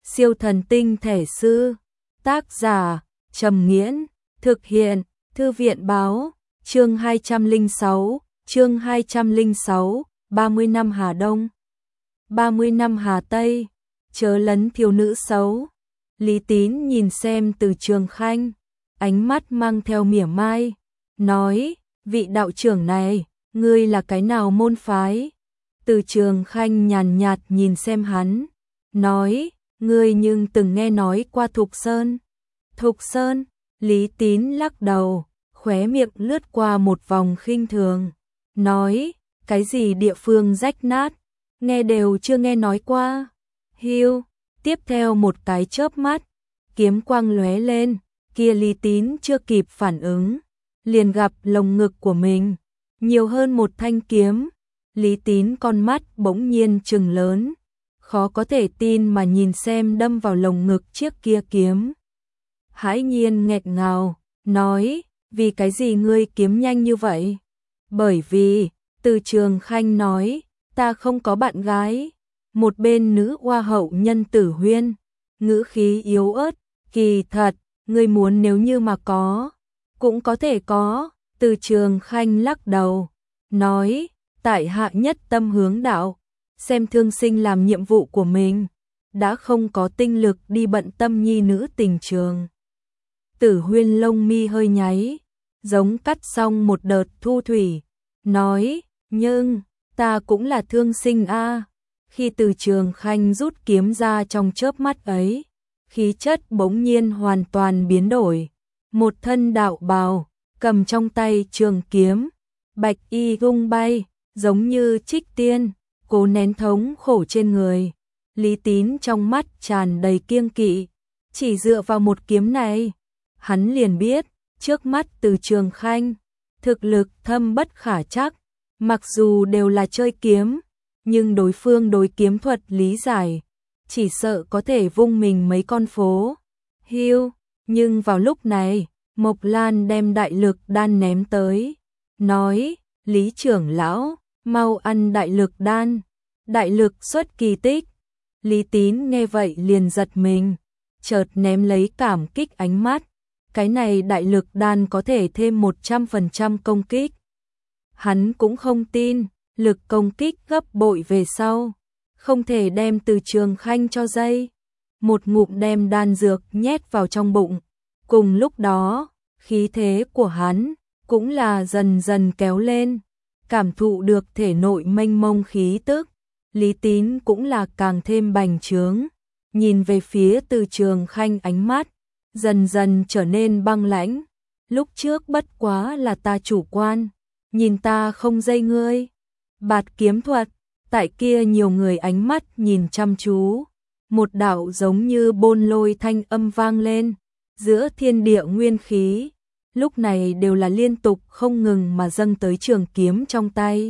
Siêu thần tinh thể sư. Tác giả Trầm Nghiễn. Thực hiện Thư viện Báo. Chương 206. Chương 206. 30 năm Hà Đông, 30 năm Hà Tây. Chớ lấn thiếu nữ xấu. Lý Tín nhìn xem Từ Trường Khanh, ánh mắt mang theo mỉa mai, nói: vị đạo trưởng này, ngươi là cái nào môn phái? Từ Trường Khanh nhàn nhạt nhìn xem hắn, nói: ngươi nhưng từng nghe nói qua Thục Sơn? Thục Sơn? Lý Tín lắc đầu, khóe miệng lướt qua một vòng khinh thường, nói: cái gì địa phương rách nát, nghe đều chưa nghe nói qua. Hiu, tiếp theo một cái chớp mắt, kiếm quang lóe lên, kia Lý Tín chưa kịp phản ứng, liền gặp lồng ngực của mình nhiều hơn một thanh kiếm. Lý Tín con mắt bỗng nhiên trừng lớn, khó có thể tin mà nhìn xem đâm vào lồng ngực chiếc kia kiếm. Hãi nhiên nghẹn ngào, nói: vì cái gì ngươi kiếm nhanh như vậy? Bởi vì, Từ Trường Khanh nói, ta không có bạn gái. Một bên nữ hoa hậu Nhân Tử Huyên, ngữ khí yếu ớt: kỳ thật, ngươi muốn nếu như mà có, cũng có thể có. Từ Trường Khanh lắc đầu, nói: tại hạ nhất tâm hướng đạo, xem thương sinh làm nhiệm vụ của mình, đã không có tinh lực đi bận tâm nhi nữ tình trường. Tử Huyên lông mi hơi nháy, giống cắt xong một đợt thu thủy, nói: nhưng, ta cũng là thương sinh a. Khi Từ Trường Khanh rút kiếm ra trong chớp mắt ấy, khí chất bỗng nhiên hoàn toàn biến đổi. Một thân đạo bào, cầm trong tay trường kiếm, bạch y tung bay, giống như trích tiên, cố nén thống khổ trên người. Lý Tín trong mắt tràn đầy kiêng kỵ, chỉ dựa vào một kiếm này, hắn liền biết, trước mắt Từ Trường Khanh, thực lực thâm bất khả trắc, mặc dù đều là chơi kiếm, nhưng đối phương đối kiếm thuật lý giải, chỉ sợ có thể vung mình mấy con phố. Hiu, nhưng vào lúc này, Mộc Lan đem đại lực đan ném tới, nói: Lý trưởng lão, mau ăn đại lực đan, đại lực xuất kỳ tích. Lý Tín nghe vậy liền giật mình, chợt ném lấy cảm kích ánh mắt, cái này đại lực đan có thể thêm 100% công kích. Hắn cũng không tin, lực công kích gấp bội về sau, không thể đem Từ Trường Khanh cho dây. Một ngụm đem đan dược nhét vào trong bụng, cùng lúc đó, khí thế của hắn cũng là dần dần kéo lên, cảm thụ được thể nội mênh mông khí tức. Lý Tín cũng là càng thêm bành trướng, nhìn về phía Từ Trường Khanh ánh mắt dần dần trở nên băng lãnh. Lúc trước bất quá là ta chủ quan, nhìn ta không dây ngươi. Bạt kiếm thuật, tại kia nhiều người ánh mắt nhìn chăm chú, một đạo giống như bôn lôi thanh âm vang lên, giữa thiên địa nguyên khí, lúc này đều là liên tục không ngừng mà dâng tới trường kiếm trong tay.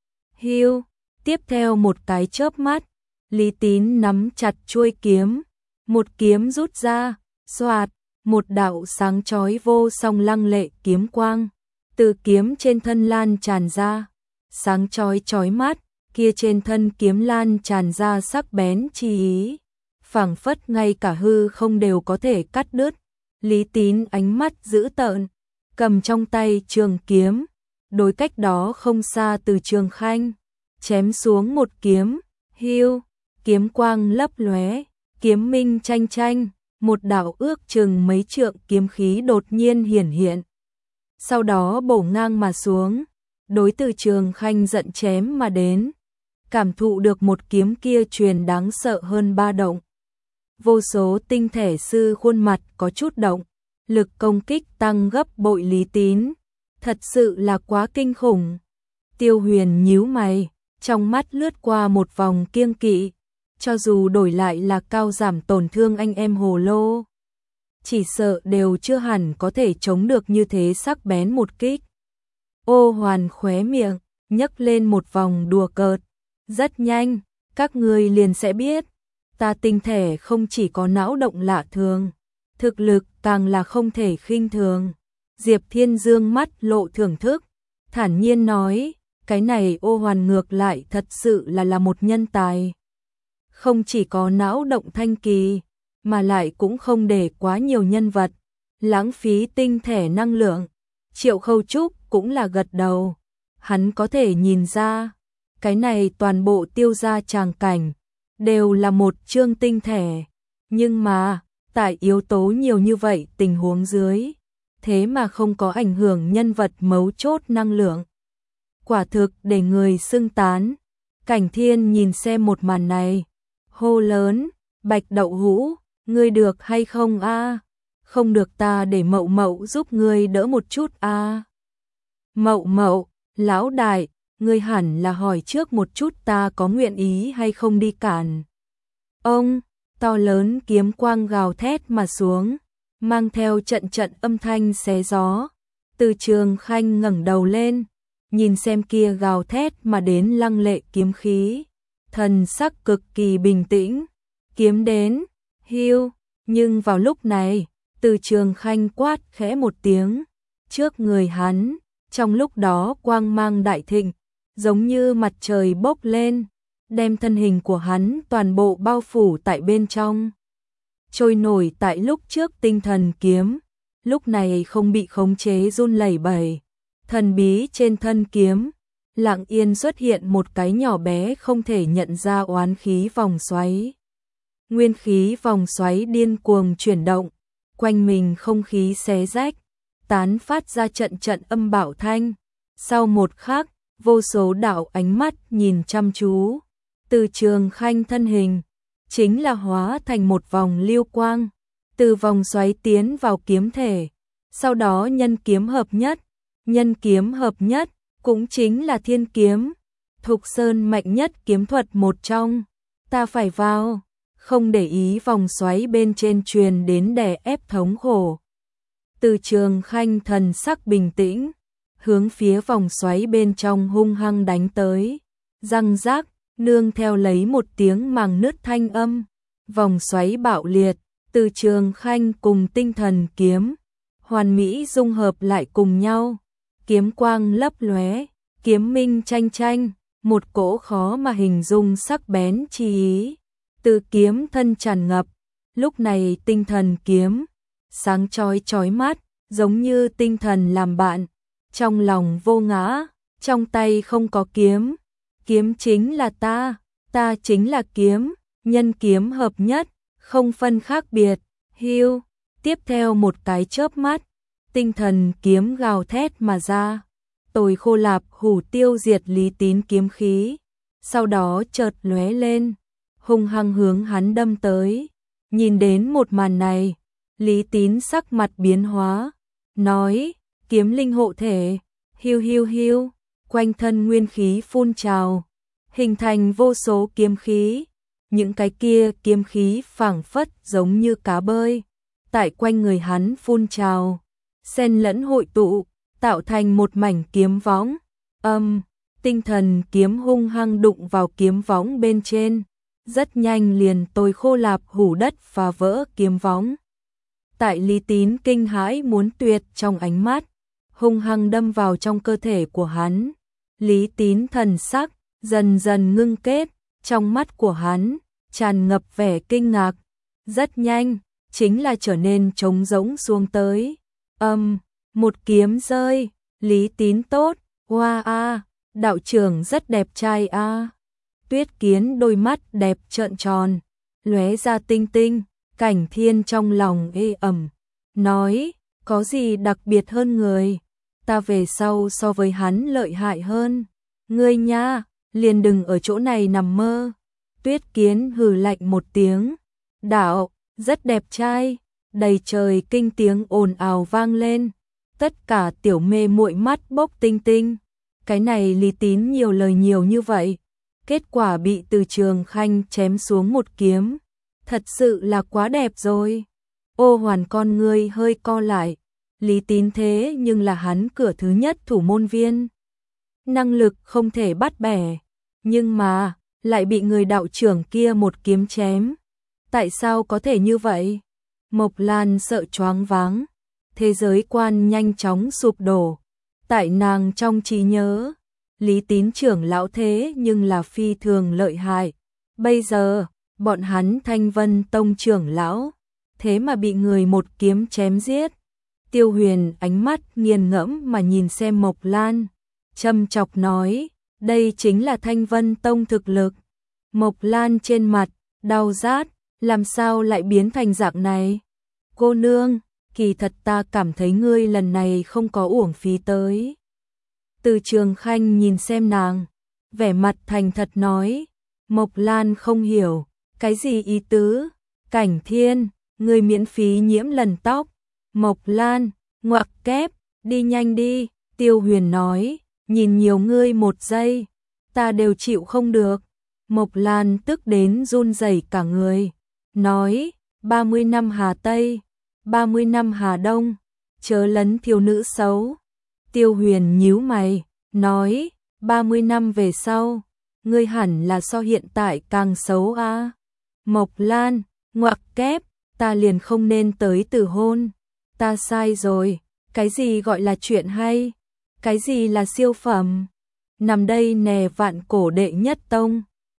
Hiu, tiếp theo một cái chớp mắt, Lý Tín nắm chặt chuôi kiếm, một kiếm rút ra, xoạt, một đạo sáng chói vô song lăng lệ kiếm quang từ kiếm trên thân lan tràn ra, sáng chói chói mắt, kia trên thân kiếm lan tràn ra sắc bén chi ý, phảng phất ngay cả hư không đều có thể cắt đứt. Lý Tín ánh mắt dữ tợn, cầm trong tay trường kiếm, đối cách đó không xa Từ Trường Khanh, chém xuống một kiếm. Hiu, kiếm quang lấp lóe, kiếm minh tranh tranh, một đạo ước chừng mấy trượng kiếm khí đột nhiên hiển hiện, sau đó bổ ngang mà xuống, đối Từ Trường Khanh giận chém mà đến. Cảm thụ được một kiếm kia truyền đáng sợ hơn ba động, vô số tinh thể sư khuôn mặt có chút động, lực công kích tăng gấp bội. Lý Tín thật sự là quá kinh khủng. Tiêu Huyền nhíu mày, trong mắt lướt qua một vòng kiêng kỵ, cho dù đổi lại là cao giảm tổn thương anh em Hồ Lô, chỉ sợ đều chưa hẳn có thể chống được như thế sắc bén một kích. Ô Hoàn khóe miệng nhấc lên một vòng đùa cợt, rất nhanh, các ngươi liền sẽ biết, ta tinh thể không chỉ có não động lạ thường, thực lực càng là không thể khinh thường. Diệp Thiên Dương mắt lộ thưởng thức, thản nhiên nói: cái này Ô Hoàn ngược lại thật sự là một nhân tài. không chỉ có não động thanh kỳ, mà lại cũng không để quá nhiều nhân vật, lãng phí tinh thể năng lượng. Triệu Khâu Trúc cũng là gật đầu, hắn có thể nhìn ra, cái này toàn bộ tiêu gia tràng cảnh, đều là một chương tinh thể, nhưng mà, tại yếu tố nhiều như vậy tình huống dưới, thế mà không có ảnh hưởng nhân vật mấu chốt năng lượng. Quả thực để người sưng tán. Cảnh Thiên nhìn xem một màn này, hô lớn, Bạch Đậu Hũ, ngươi được hay không a? Không được ta để Mậu Mậu giúp ngươi đỡ một chút a. Mậu Mậu, lão đại, ngươi hẳn là hỏi trước một chút ta có nguyện ý hay không đi cản. Ông, to lớn kiếm quang gào thét mà xuống, mang theo trận trận âm thanh xé gió. Từ Trường Khanh ngẩng đầu lên, nhìn xem kia gào thét mà đến lăng lệ kiếm khí, thần sắc cực kỳ bình tĩnh. Kiếm đến, hưu, nhưng vào lúc này, Từ Trường Khanh quát khẽ một tiếng, trước người hắn, trong lúc đó quang mang đại thịnh, giống như mặt trời bốc lên, đem thân hình của hắn toàn bộ bao phủ tại bên trong. Trôi nổi tại lúc trước tinh thần kiếm, lúc này không bị khống chế run lẩy bẩy. Thần bí trên thân kiếm, lặng yên xuất hiện một cái nhỏ bé không thể nhận ra oán khí vòng xoáy. Nguyên khí vòng xoáy điên cuồng chuyển động, quanh mình không khí xé rách, tán phát ra trận trận âm bạo thanh. Sau một khắc, vô số đạo ánh mắt nhìn chăm chú. Từ Trường Khanh thân hình, chính là hóa thành một vòng lưu quang, từ vòng xoáy tiến vào kiếm thể, sau đó nhân kiếm hợp nhất. Nhân kiếm hợp nhất, cũng chính là thiên kiếm, Thục Sơn mạnh nhất kiếm thuật một trong. Ta phải vào, không để ý vòng xoáy bên trên truyền đến đè ép thống khổ. Từ Trường Khanh thần sắc bình tĩnh, hướng phía vòng xoáy bên trong hung hăng đánh tới. Răng rác, nương theo lấy một tiếng màng nứt thanh âm. Vòng xoáy bạo liệt, Từ Trường Khanh cùng tinh thần kiếm, hoàn mỹ dung hợp lại cùng nhau. Kiếm quang lấp lóe, kiếm minh tranh tranh, một cỗ khó mà hình dung sắc bén chi ý. Từ kiếm thân tràn ngập, lúc này tinh thần kiếm, sáng chói chói mắt, giống như tinh thần làm bạn. Trong lòng vô ngã, trong tay không có kiếm. Kiếm chính là ta chính là kiếm, nhân kiếm hợp nhất, không phân khác biệt. Hưu, tiếp theo một cái chớp mắt, tinh thần kiếm gào thét mà ra, Tồi Khô Lạp Hủ tiêu diệt Lý Tín kiếm khí, sau đó chợt lóe lên, hung hăng hướng hắn đâm tới. Nhìn đến một màn này, Lý Tín sắc mặt biến hóa, nói, kiếm linh hộ thể, hiu hiu hiu, quanh thân nguyên khí phun trào, hình thành vô số kiếm khí. Những cái kia kiếm khí phảng phất giống như cá bơi, tại quanh người hắn phun trào, xen lẫn hội tụ, tạo thành một mảnh kiếm võng. Tinh thần kiếm hung hăng đụng vào kiếm võng bên trên, rất nhanh liền Tồi Khô Lạp Hủ đất phá vỡ kiếm võng. Tại Lý Tín kinh hãi muốn tuyệt trong ánh mắt, hung hăng đâm vào trong cơ thể của hắn. Lý Tín thần sắc dần dần ngưng kết, trong mắt của hắn tràn ngập vẻ kinh ngạc, rất nhanh chính là trở nên trống rỗng xuống tới. Một kiếm rơi, Lý Tín tốt, hoa a, đạo trưởng rất đẹp trai a. Tuyết Kiến đôi mắt đẹp trợn tròn, lóe ra tinh tinh. Cảnh Thiên trong lòng ê ẩm, nói, có gì đặc biệt hơn người, ta về sau so với hắn lợi hại hơn. Ngươi nha, liền đừng ở chỗ này nằm mơ. Tuyết Kiến hừ lạnh một tiếng, đạo, rất đẹp trai. Đầy trời kinh tiếng ồn ào vang lên, tất cả tiểu mê muội mắt bốc tinh tinh. Cái này Lý Tín nhiều lời nhiều như vậy, kết quả bị Từ Trường Khanh chém xuống một kiếm, thật sự là quá đẹp rồi. Ô Hoàn con ngươi hơi co lại, Lý Tín thế nhưng là hắn cửa thứ nhất thủ môn viên, năng lực không thể bắt bẻ, nhưng mà lại bị người đạo trưởng kia một kiếm chém. Tại sao có thể như vậy? Mộc Lan sợ choáng váng, thế giới quan nhanh chóng sụp đổ. Tại nàng trong trí nhớ, Lý Tín trưởng lão thế nhưng là phi thường lợi hại. Bây giờ, bọn hắn Thanh Vân Tông trưởng lão, thế mà bị người một kiếm chém giết. Tiêu Huyền ánh mắt nghiền ngẫm mà nhìn xem Mộc Lan, châm chọc nói, đây chính là Thanh Vân Tông thực lực. Mộc Lan trên mặt, đau rát, làm sao lại biến thành dạng này? Cô nương, kỳ thật ta cảm thấy ngươi lần này không có uổng phí tới. Từ Trường Khanh nhìn xem nàng, vẻ mặt thành thật nói, Mộc Lan không hiểu, cái gì ý tứ? Cảnh Thiên, ngươi miễn phí nhiễm lần tóc. Mộc Lan, ngoặc kép, đi nhanh đi, Tiêu Huyền nói, nhìn nhiều ngươi một giây, ta đều chịu không được. Mộc Lan tức đến run rẩy cả người, nói, 30 năm Hà Tây, 30 năm Hà Đông, chớ lấn thiếu nữ xấu. Tiêu Huyền nhíu mày, nói, 30 năm về sau, ngươi hẳn là so hiện tại càng xấu à. Mộc Lan, ngoặc kép, ta liền không nên tới từ hôn. Ta sai rồi, cái gì gọi là chuyện hay? Cái gì là siêu phẩm? Nằm đây nè vạn cổ đệ nhất tông.